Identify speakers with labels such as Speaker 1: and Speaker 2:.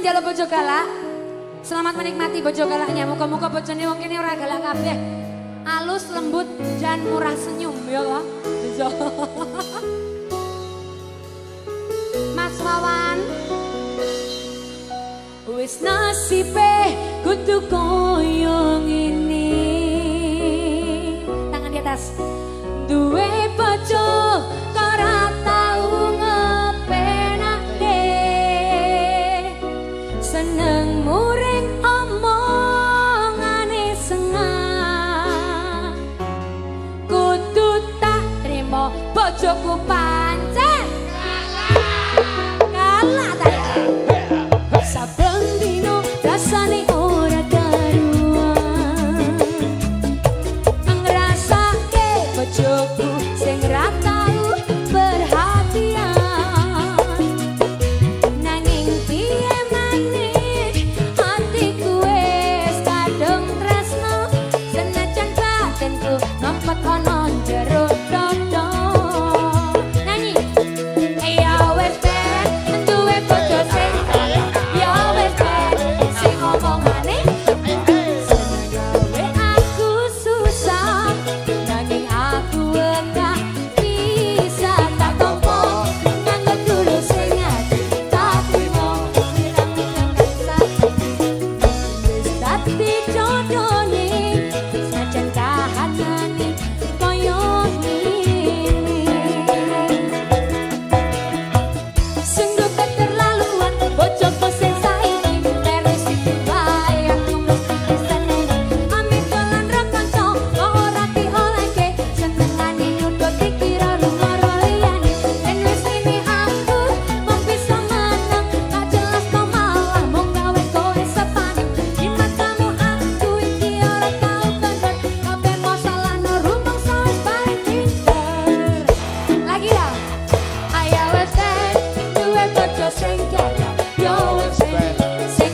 Speaker 1: njaluk bojo galak. Selamat menikmati bojo galaknya. Muga-muga bojone wong kene ora galak kabeh. Alus, lembut dan murah senyum ya Allah. Bisa. Mas Wawan. Wis nasibe kudu koyo ngene. Tangan di atas. Duwe bojo ora tau ngepenake. Seneng muring omongane sengah. Kudu tak trimo bojoku pancen kalah ta ya. Saben dino rasane ora karuan. Ngrasake bojoku sing ra tau perhatian. Nanging piye maneh atiku wis kadung tresno. Senajan batinku ngempet ana jero dodo. Nyanyi. Ya wis ben duwe bojo sing ya wis ben sing omongane seneng gawe aku susah. Nanging aku enggak bisa tak tompo nganggo dulu sing ati tapi mau bilang rasa wis dadi jodone senajan kahanane koyo ngene. Sungguh keterlaluan bojoku sing saiki terus wae aku mesti seneng. Amit dolan ro kanca kok ora diolehke senengane nyudut dikira lumara liyane. Ben wis ini aku mung bisa menang gak jelas kok malah mung gawe kowe sepanik. Di matamu aku iki ora tau bener kabeh masalah no rumangsa wis paling pinter. Lagi lah. Ayo wes ben duwe bojo sing kaya yo wes ben sing